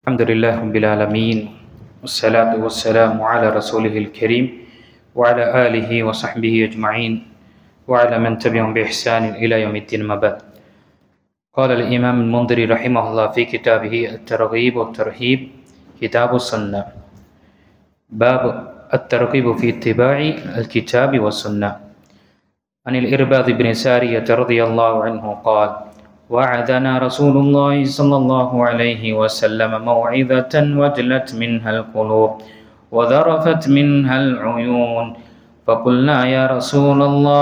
الحمد لله رب العالمين والصلاة والسلام على رسوله الكريم وعلى آله وصحبه أجمعين وعلى من تبعهم بإحسان إلى يوم الدين ما بعد. قال الإمام المنذري رحمه الله في كتابه الترغيب والترهيب كتاب السنة باب الترغيب في اتباع الكتاب والسنة. عن الإرباض بن سارية رضي الله عنه قال: وعدنا رسول الله صلى الله عليه وسلم موعظة وجلت منها القلوب وذرفت منها العيون، فقلنا يا رسول الله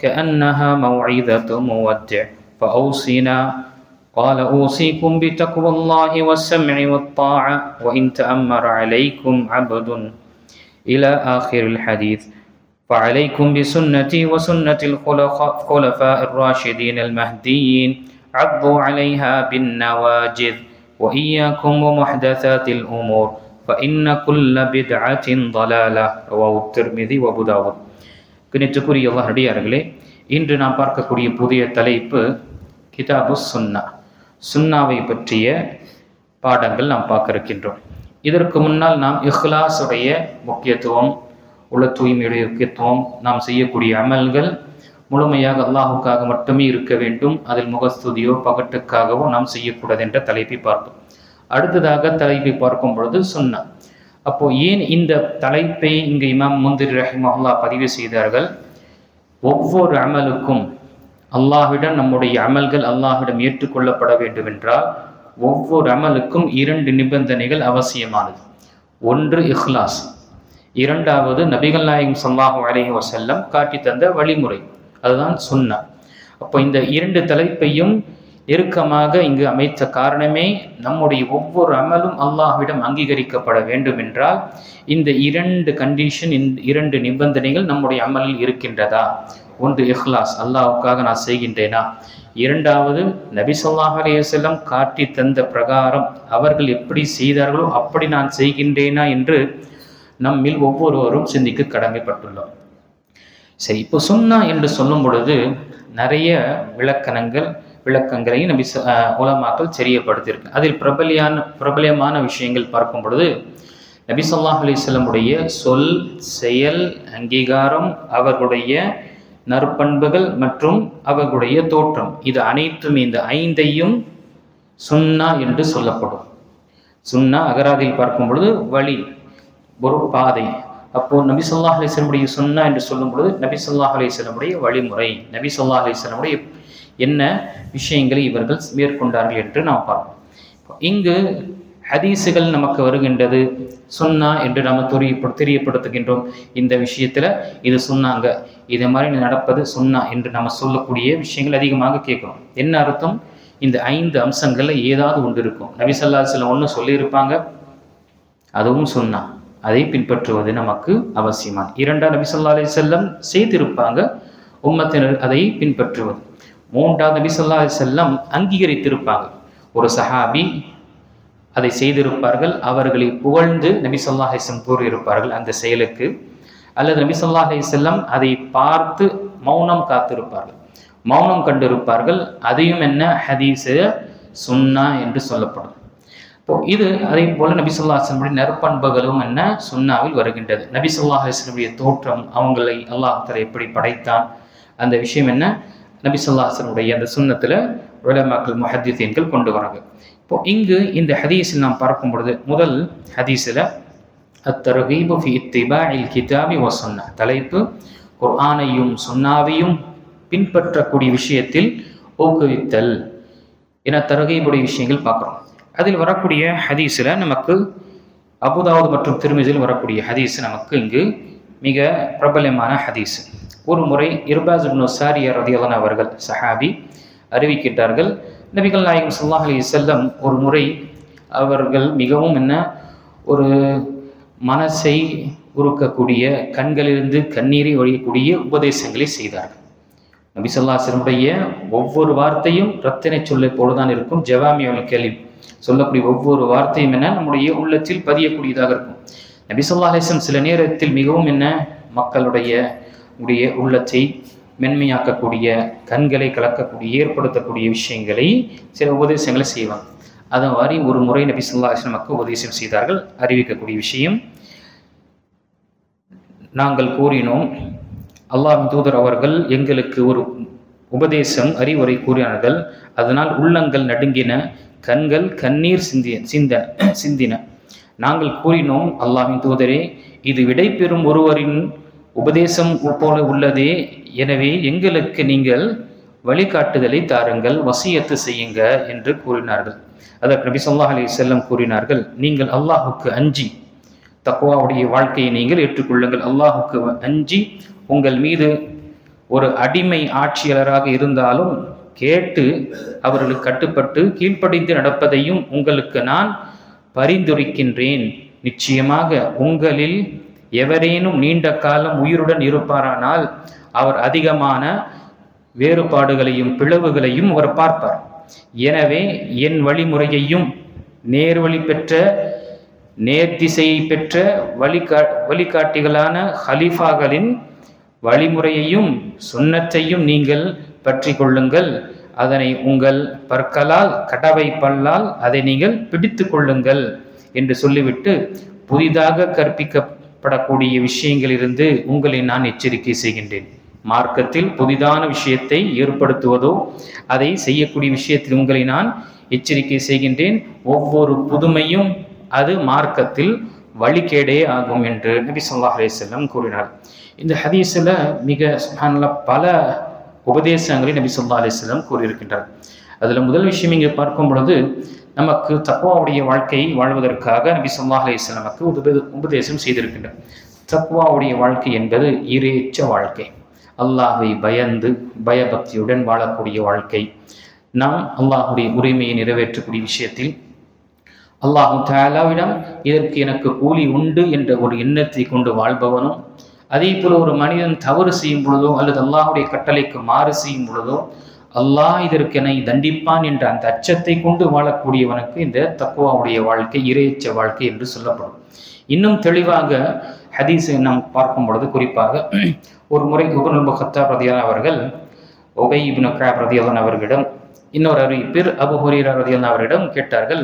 كأنها موعظة مودع فأوصنا. قال: أوصيكم بتقوى الله والسمع والطاعة وإن تأمر عليكم عبد، إلى آخر الحديث. فعليكم بسنتي وسنة الخلفاء الراشدين المهديين، عضوا عليها بالنواجذ، وإياكم ومحدثات الأمور فإن كل بدعة ضلالة. رواه الترمذي وأبو داود. கணித்துக்குரிய அல்லாஹ் அடியார்களே, இன்று நாம் பார்க்கக்கூடிய புதிய தலைப்பு கிதாபு சுன்னா. சுன்னாவை பற்றிய பாடங்கள் நாம் பார்க்க இருக்கின்றோம். இதற்கு முன்னால் நாம் இஹ்லாஸுடைய முக்கியத்துவம், உள்ள தூய்மையுடைய முக்கியத்துவம், நாம் செய்யக்கூடிய அமல்கள் முழுமையாக அல்லாஹுக்காக மட்டுமே இருக்க வேண்டும், அதில் முகஸ்துதியோ பகட்டுக்காகவோ நாம் செய்யக்கூடாது என்ற தலைப்பை பார்ப்போம். அடுத்ததாக தலைப்பை பார்க்கும் பொழுது சுன்னா. அப்போ ஏன் இந்த தலைப்பை இங்கு இமாம் முந்திரி ரஹிமஹுல்லாஹ் பதிவு செய்தார்கள்? ஒவ்வொரு அமலுக்கும் அல்லாஹ்விடம் நம்முடைய அமல்கள் அல்லாஹ்விடம் ஏற்றுக்கொள்ளப்பட வேண்டும் என்றால் ஒவ்வொரு அமலுக்கும் 2 நிபந்தனைகள் அவசியமானது. ஒன்று இஹ்லாஸ், இரண்டாவது நபிகள் நாயகம் ஸல்லல்லாஹு அலைஹி வஸல்லம் காட்டி தந்த வழிமுறை, அதுதான் சுன்னா. அப்போ இந்த 2 தலைப்பையும் இறுக்கமாக இங்கு அமைத்த காரணமே நம்முடைய ஒவ்வொரு அமலும் அல்லாஹ்விடம் அங்கீகரிக்கப்பட வேண்டும் என்றால் இந்த 2 கண்டிஷன், இந்த 2 நிபந்தனைகள் நம்முடைய அமலில் இருக்கின்றதா? ஒன்று இஹ்லாஸ், அல்லாஹ்வுக்காக நான் செய்கின்றேனா? இரண்டாவது நபி ஸல்லல்லாஹு அலைஹி வஸல்லம் காட்டி தந்த பிரகாரம் அவர்கள் எப்படி செய்தார்களோ அப்படி நான் செய்கின்றேனா என்று நம்மில் ஒவ்வொருவரும் சிந்திக்க கடமைப்பட்டுள்ளோம். சரி, இப்போ சுன்னா என்று சொல்லும் பொழுது நிறைய விளக்கங்களையும் நபி உலமாக்கள் தெரியப்படுத்தியிருக்கு. அதில் பிரபலியமான விஷயங்கள் பார்க்கும் பொழுது நபி ஸல்லல்லாஹு அலைஹி வஸல்லமுடைய சொல், செயல், அங்கீகாரம், அவர்களுடைய நற்பண்புகள் மற்றும் அவர்களுடைய தோற்றம், இது அனைத்தும் இந்த 5ஐயும் சுன்னா என்று சொல்லப்படும். சுன்னா அகராதியில் பார்க்கும் பொழுது வழி, ஒரு பாதை. அப்போ நபி ஸல்லல்லாஹு அலைஹி வஸல்லம் சுன்னா என்று சொல்லும் பொழுது நபி ஸல்லல்லாஹு அலைஹி வஸல்லம் வழிமுறை, நபி ஸல்லல்லாஹு அலைஹி வஸல்லம் என்ன விஷயங்களை இவர்கள் மேற்கொண்டார்கள் என்று நாம் பார்ப்போம். இங்கு ஹதீஸுகள் நமக்கு வருகின்றது, சுன்னா என்று நாம் தெரியப்படுத்துகின்றோம். இந்த விஷயத்தில் இது சொன்னாங்க, இது மாதிரி நடப்பது சுன்னா என்று நம்ம சொல்லக்கூடிய விஷயங்கள் அதிகமாக கேட்குறோம். என்ன அர்த்தம்? இந்த 5 அம்சங்களில் ஏதாவது ஒன்று இருக்கும். நபி ஸல்லல்லாஹு அலைஹி வஸல்லம் ஒன்று சொல்லியிருப்பாங்க, அதுவும் சுன்னா, அதை பின்பற்றுவது நமக்கு அவசியமான. இரண்டாவது நபி ஸல்லல்லாஹு அலைஹி வஸல்லம் செய்திருப்பாங்க, உம்மத்தினர் அதை பின்பற்றுவது. மூன்றாவது நபி ஸல்லல்லாஹு அலைஹி வஸல்லம் அங்கீகரித்திருப்பாங்க, ஒரு சஹாபி அதை செய்திருப்பார்கள், அவர்களை புகழ்ந்து நபி ஸல்லல்லாஹு அலைஹி வஸல்லம் கூறியிருப்பார்கள் அந்த செயலுக்கு. அல்லது நபி ஸல்லல்லாஹு அலைஹி வஸல்லம் அதை பார்த்து மௌனம் காத்திருப்பார்கள், மௌனம் கண்டிருப்பார்கள், அதையும் என்ன ஹதீஸ் சுன்னா என்று சொல்லப்படும். இப்போ இது அதே போல நபி ஸல்லல்லாஹு அலைஹி வஸல்லம் நற்பண்புகளும் என்ன சுன்னாவில் வருகின்றது. நபி ஸல்லல்லாஹு அலைஹி வஸல்லம் தோற்றம், அவங்களை அல்லாஹ் தஆலா எப்படி படைத்தான், அந்த விஷயம் என்ன நபி ஸல்லல்லாஹு அலைஹி வஸல்லம் அந்த சுன்னத்தில் உலமாக்கள் முஹத்திஸீன்கள் கொண்டு வராங்க. இப்போ இங்கு இந்த ஹதீஸில் நாம் பார்க்கும் பொழுது முதல் ஹதீஸில் அத்தர்கீபு ஃபி இத்திபாஇல் கிதாபி வ சுன்னா, தலைப்பு குர்ஆனையும் சுன்னாவையும் பின்பற்றக்கூடிய விஷயத்தில் ஊக்குவித்தல் என தர்கீபுடைய விஷயங்கள் பார்க்குறோம். அதில் வரக்கூடிய ஹதீஸில் நமக்கு அபூ தாவூத் மற்றும் திர்மிஸில் வரக்கூடிய ஹதீஸ் நமக்கு இங்கு மிக பிரபலமான ஹதீஸ். ஒரு முறை இர்பாஸ் இப்னு சாரியா ரலியல்லாஹு அன்ஹு அவர்கள் சஹாபி அறிவிக்கின்றார்கள், நபிகள் நாயகம் ஸல்லல்லாஹு அலைஹி வஸல்லம் ஒரு முறை அவர்கள் மிகவும் ஒரு மனசை உருக்கக்கூடிய, கண்களிலிருந்து கண்ணீரை ஒழியக்கூடிய உபதேசங்களை செய்தார்கள். நபி ஸல்லல்லாஹு அலைஹி வஸல்லம் ஒவ்வொரு வார்த்தையும் ரத்தினை சொல்லை போலதான் இருக்கும். ஜவாமியுல் கலீம் சொல்லக்கூடிய ஒவ்வொரு வார்த்தையும் நம்முடைய உள்ளத்தில் பதியக்கூடியதாக இருக்கும். நபி ஸல்லல்லாஹு அலைஹி வஸல்லம் சில நேரத்தில் மிகவும் மக்களுடைய உள்ளத்தை மென்மையாக்கக்கூடிய, கண்களை கலக்கக்கூடிய, ஏற்படுத்தக்கூடிய விஷயங்களை, சில உபதேசங்களை செய்வாங்க. அதை மாதிரி ஒரு முறை நபி ஸல்லல்லாஹு அலைஹி வஸல்லம் உபதேசம் செய்தார்கள். அறிவிக்கக்கூடிய விஷயம், நாங்கள் கூறினோம், அல்லாஹ்வின் தூதர் அவர்கள் எங்களுக்கு ஒரு உபதேசம் அறிவுரை கூறினார்கள். அதனால் உள்ளங்கள் நடுங்கின, கண்கள் கண்ணீர் சிந்தின. நாங்கள் கூறினோம், அல்லாஹ்வின் தூதரே, இது விடை பெறும் ஒருவரின் உபதேசம் போல உள்ளதே. எனவே எங்களுக்கு நீங்கள் வழிகாட்டுதலை தாருங்கள், வசியத்து செய்யுங்க என்று கூறினார்கள். அதற்கு நபி ஸல்லல்லாஹு அலைஹி வஸல்லம் கூறினார்கள், நீங்கள் அல்லாஹுக்கு அஞ்சி தக்வாவுடைய வாழ்க்கையை நீங்கள் ஏற்றுக்கொள்ளுங்கள். அல்லாஹுக்கு அஞ்சி உங்கள் மீது ஒரு அடிமை ஆட்சியாளராக இருந்தாலும் கேட்டு அவர்களுக்கு கட்டுப்பட்டு கீழ்ப்படிந்து நடப்பதையும் உங்களுக்கு நான் பரிந்துரைக்கின்றேன். நிச்சயமாக உங்களில் எவரேனும் நீண்ட காலம் உயிருடன் இருப்பாரானால் அவர் அதிகமான வேறுபாடுகளையும் பிளவுகளையும் அவர் பார்ப்பார். எனவே என் வழிமுறையையும் நேர்வழி பெற்ற நேர்திசையை பெற்ற வழிகாட்டிகளான ஹலீஃபாக்களின் வழிமுறையையும் சுன்னத்தையும் நீங்கள் பற்றி கொள்ளுங்கள். அதனை உங்கள் பற்களால் கடவை பல்லால் அதை நீங்கள் பிடித்து கொள்ளுங்கள் என்று சொல்லிவிட்டு, புதிதாக கற்பிக்கப்படக்கூடிய விஷயங்களிலிருந்து உங்களை நான் எச்சரிக்கை செய்கின்றேன். மார்க்கத்தில் புதிதான விஷயத்தை ஏற்படுத்துவதோ அதை செய்யக்கூடிய விஷயத்தில் உங்களை நான் எச்சரிக்கை செய்கின்றேன். ஒவ்வொரு புதுமையும் அது மார்க்கத்தில் வழிகேடே ஆகும் என்று நபி ஸல்லல்லாஹு அலைஹி வஸல்லம் கூறினார். இந்த ஹதீஸில் மிக சுப்ஹானல்லாஹ் பல உபதேசங்களை நபி ஸல்லல்லாஹு அலைஹி வஸல்லம் கூறியிருக்கின்றார். அதில் முதல் விஷயம் இங்கே பார்க்கும் பொழுது, நமக்கு தக்வாவுடைய வாழ்க்கையை வாழ்வதற்காக நபி ஸல்லல்லாஹு அலைஹி வஸல்லம் உபதேசம் செய்திருக்கின்றார். தக்வாவுடைய வாழ்க்கை என்பது இறையற்ற வாழ்க்கை, அல்லாஹ்வை பயந்து பயபக்தியுடன் வாழக்கூடிய வாழ்க்கை. நாம் அல்லாஹுடைய உரிமையை நிறைவேற்றக்கூடிய விஷயத்தில் அல்லாஹு தஆலாவிடம் இதற்கு எனக்கு கூலி உண்டு என்ற ஒரு எண்ணத்தை கொண்டு வாழ்பவனும், அதே போல ஒரு மனிதன் தவறு செய்யும் பொழுதோ அல்லது அல்லாஹுடைய கட்டளைக்கு மாறு செய்யும் பொழுதோ அல்லாஹ் இதற்கு என்னை தண்டிப்பான் என்ற அந்த அச்சத்தை கொண்டு வாழக்கூடியவனுக்கு இந்த தக்வாவுடைய வாழ்க்கை இறையற்ற வாழ்க்கை என்று சொல்லப்படும். இன்னும் தெளிவாக ஹதீஸை நாம் பார்க்கும் பொழுது, குறிப்பாக ஒரு முறை உமர் இப்னு கத்தாப் ரலியல்லாஹு அவர்கள் உபை இப்னு கஅப் ரலியல்லாஹு அவர்களிடம், இன்னொரு அறிவிப்பில் அபூ ஹுரைரா ரலியல்லாஹு அவரிடம் கேட்டார்கள்,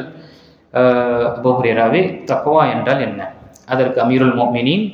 அபூ ஹுரைராவே, தக்வா என்றால் என்ன? அதற்கு அமீருல் முஃமினீன்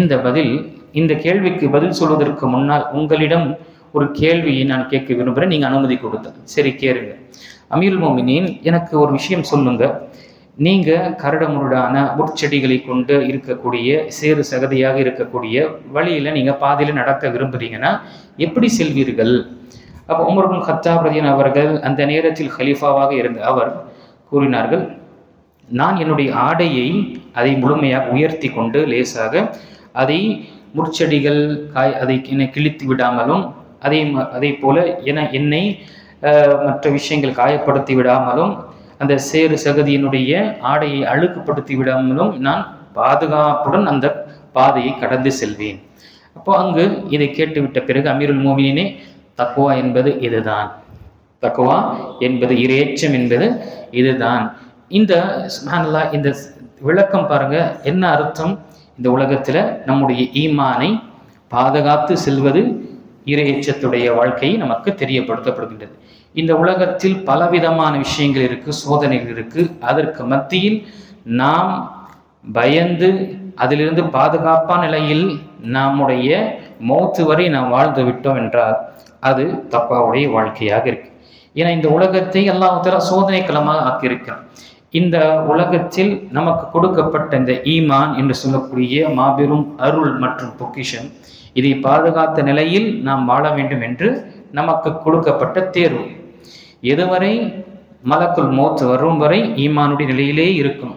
இந்த கேள்விக்கு பதில் சொல்வதற்கு முன்னால் உங்களிடம் ஒரு கேள்வியை நான் கேட்க விரும்புகிறேன், நீங்கள் அனுமதி கொடுத்தால். சரி, கேளுங்க. அமீருல் முஃமினீன், எனக்கு ஒரு விஷயம் சொல்லுங்க. நீங்கள் கரடுமுரடான முட்செடிகளை கொண்டு இருக்கக்கூடிய சேறு சகதியாக இருக்கக்கூடிய வழியில் நீங்கள் பாதையில் நடக்க விரும்புகிறீங்கன்னா எப்படி செல்வீர்கள்? அப்போ உமர் இப்னு கத்தாப் ரலியல்லாஹு அவர்கள் அந்த நேரத்தில் ஹலீஃபாவாக இருந்த அவர் கூறினார்கள், நான் என்னுடைய ஆடையை அதை முழுமையாக உயர்த்தி கொண்டு லேசாக அதை முற்செடிகள் அதை என்னை கிழித்து விடாமலும் அதே போல என்னை மற்ற விஷயங்கள் காயப்படுத்தி விடாமலும் அந்த சேறு சகதியினுடைய ஆடையை அழுக்குப்படுத்தி விடாமலும் நான் பாதுகாப்புடன் அந்த பாதையை கடந்து செல்வேன். அப்போ அங்கு இதை கேட்டுவிட்ட பிறகு அமீருல் மோமினீனே, தக்வா என்பது இதுதான், தக்வா என்பது இறையச்சம் என்பது இதுதான். இந்த சுப்ஹானல்லாஹ், இந்த விளக்கம் பாருங்க, என்ன அர்த்தம்? இந்த உலகத்தில் நம்முடைய ஈமானை பாதுகாத்து செல்வது இறையச்சத்துடைய வாழ்க்கையை நமக்கு தெரியப்படுத்தப்படுகின்றது. இந்த உலகத்தில் பலவிதமான விஷயங்கள் இருக்கு, சோதனைகள் இருக்கு. அதற்கு மத்தியில் நாம் பயந்து அதிலிருந்து பாதுகாப்பான நிலையில் நம்முடைய மௌத்து வரை நாம் வாழ்ந்து விட்டோம் என்றால் அது தக்வாவுடைய வாழ்க்கையாக இருக்கு. ஏன்னா இந்த உலகத்தை அல்லாஹ் தஆலா சோதனை களமாக ஆக்கியிருக்கிறான். இந்த உலகத்தில் நமக்கு கொடுக்கப்பட்ட இந்த ஈமான் என்று சொல்லக்கூடிய மாபெரும் அருள் மற்றும் பொக்கிஷன், இதை பாதுகாத்த நிலையில் நாம் வாழ வேண்டும் என்று நமக்கு கொடுக்கப்பட்ட தேர்வு. எதுவரை மலக்குல் மௌத் வரும் வரை ஈமானுடைய நிலையிலே இருக்கும்.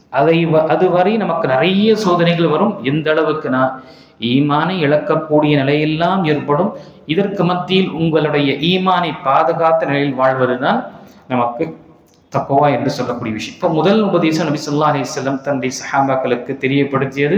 அதுவரை நமக்கு நிறைய சோதனைகள் வரும். எந்த அளவுக்கு நான் ஈமானை இழக்கக்கூடிய நிலையெல்லாம் ஏற்படும். இதற்கு மத்தியில் உங்களுடைய ஈமானை பாதுகாத்த நிலையில் வாழ்வதுதான் நமக்கு தக்வா என்று சொல்லக்கூடிய விஷயம். இப்போ முதல் உபதேசம் நபி ஸல்லல்லாஹு அலைஹி வஸல்லம் தன்னுடைய சஹாபாக்களுக்கு தெரியப்படுத்தியது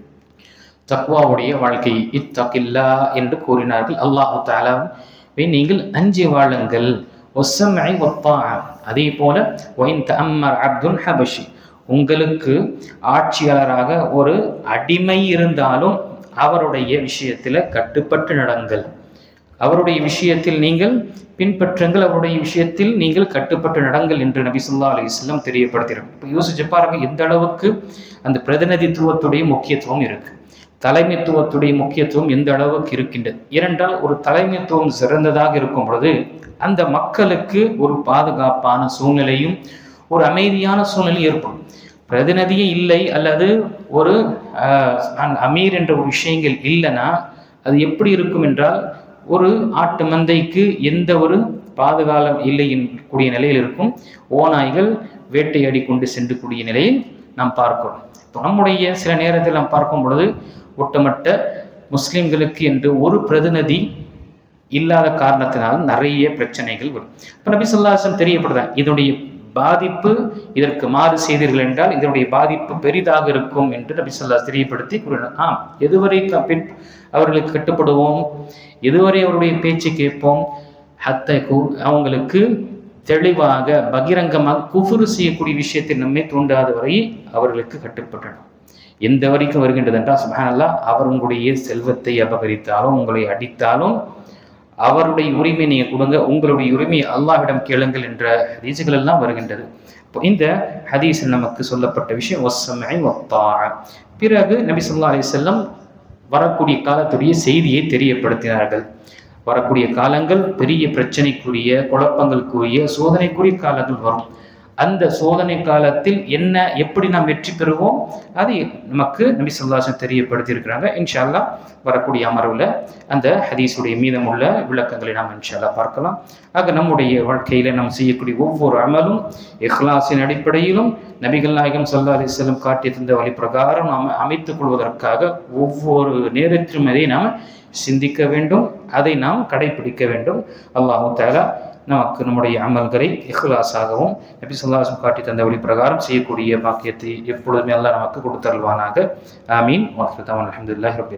தக்வாவுடைய வாழ்க்கை. இத்தகில்லா என்று கூறினார்கள். அல்லாஹு தஆலாவை நீங்கள் அஞ்சி வாழுங்கள். வஸ்ஸம்இ வத்தாஅ, அதே போல வஇன் தஅம்மர் அப்துல் ஹபஷி, உங்களுக்கு ஆட்சியாளராக ஒரு அடிமை இருந்தாலும் அவருடைய விஷயத்தில் கட்டுப்பட்டு நடங்கள். அவருடைய விஷயத்தில் நீங்கள் பின்பற்றுங்கள், அவருடைய விஷயத்தில் நீங்கள் கட்டுப்பட்டு நடங்கள் என்று நபி ஸல்லல்லாஹு அலைஹி வஸல்லம் தெரியப்படுத்துகிறார். இப்போ யோசிச்சு பாருங்க எந்த அளவுக்கு அந்த பிரதிநிதித்துவத்துடைய முக்கியத்துவம் இருக்கு, தலைமைத்துவத்துடைய முக்கியத்துவம் எந்த அளவுக்கு இருக்கின்றது. ஏனென்றால் ஒரு தலைமைத்துவம் சிறந்ததாக இருக்கும் பொழுது அந்த மக்களுக்கு ஒரு பாதுகாப்பான சூழ்நிலையும் ஒரு அமைதியான சூழ்நிலை ஏற்படும். பிரதிநிதியே இல்லை அல்லது ஒரு அமீர் என்ற ஒரு விஷயங்கள் இல்லைன்னா அது எப்படி இருக்கும் என்றால் ஒரு ஆட்டு மந்தைக்கு எந்த ஒரு பாதுகாலம் இல்லை கூடிய நிலையில் இருக்கும். ஓநாய்கள் வேட்டையாடி கொண்டு சென்று கூடிய நிலையில் நாம் பார்க்கிறோம். நம்முடைய சில நேரத்தில் நாம் பார்க்கும் பொழுது ஒட்டுமொத்த முஸ்லிம்களுக்கு என்று ஒரு பிரதிநிதி இல்லாத காரணத்தினால் நிறைய பிரச்சனைகள் வரும். இப்போ நபி ஸல்லல்லாஹு அலைஹி வஸல்லம் தெரியப்படுறாங்க இதனுடைய பாதிப்பு, இதற்கு மாறு செய்தீர்கள் என்றால் இதனுடைய பாதிப்பு பெரிதாக இருக்கும் என்று நபி ஸல்லல்லாஹு அலைஹி வஸல்லம் தெரியப்படுத்தி கூறினார். எதுவரை அவர்களுக்கு கட்டுப்படுவோம், எதுவரை அவருடைய பேச்சு கேட்போம், அவங்களுக்கு தெளிவாக பகிரங்கமாக குஃப்ரு செய்யக்கூடிய விஷயத்தில் நம்மை தூண்டாத வரை அவர்களுக்கு கட்டுப்பட்டணும். எந்த வரைக்கும் வருகின்றது என்றால் சுப்ஹானல்லாஹ், அவர் உங்களுடைய செல்வத்தை அபகரித்தாலும் உங்களை அடித்தாலும் அவருடைய உரிமை நீங்க கொடுங்க, உங்களுடைய உரிமையை அல்லாஹ்விடம் கேளுங்கள் என்ற ஹதீஸ்கள் எல்லாம் வருகின்றது. இப்போ இந்த ஹதீஸில் நமக்கு சொல்லப்பட்ட விஷயம் வஸ்ஸம்இ வத்தாஅ. பிறகு நபி ஸல்லல்லாஹு அலைஹி வஸல்லம் வரக்கூடிய காலத்துடைய செய்தியை தெரியப்படுத்தினார்கள். வரக்கூடிய காலங்கள் பெரிய பிரச்சனைக்குரிய, குழப்பங்களுக்குரிய, சோதனைக்குரிய காலங்கள் வரும். அந்த சோதனை காலத்தில் என்ன எப்படி நாம் வெற்றி பெறுவோம் அது நமக்கு நபி ஸல்லல்லாஹு அலைஹி வஸல்லம் தெரியப்படுத்தி இருக்கிறாங்க. இன்ஷா அல்லாஹ் வரக்கூடிய அமர்வில் அந்த ஹதீஸுடைய மீதமுள்ள விளக்கங்களை நாம் இன்ஷா அல்லாஹ் பார்க்கலாம். ஆக நம்முடைய வாழ்க்கையில் நாம் செய்யக்கூடிய ஒவ்வொரு அமலும் இஹ்லாஸின் அடிப்படையிலும் நபிகள் நாயகம் ஸல்லல்லாஹு அலைஹி வஸல்லம் காட்டி தந்த வழி பிரகாரம் நாம் அமைத்துக் கொள்வதற்காக ஒவ்வொரு நேரத்திலும் அதை நாம் சிந்திக்க வேண்டும், அதை நாம் கடைபிடிக்க வேண்டும். அல்லாஹ் தஆலா நமக்கு நம்முடைய அமல்களை இஹ்லாஸாகவும் நபி ஸல்லல்லாஹு அலைஹி வஸல்லம் காட்டி தந்த வழி பிரகாரம் செய்யக்கூடிய பாக்கியத்தை எப்பொழுதுமே அல்லாஹ் நமக்கு கொடுத்தருள்வானாக. ஆமீன். வ ஆகிரு தஅவானா அல்ஹம்துலில்லாஹி ரப்பில்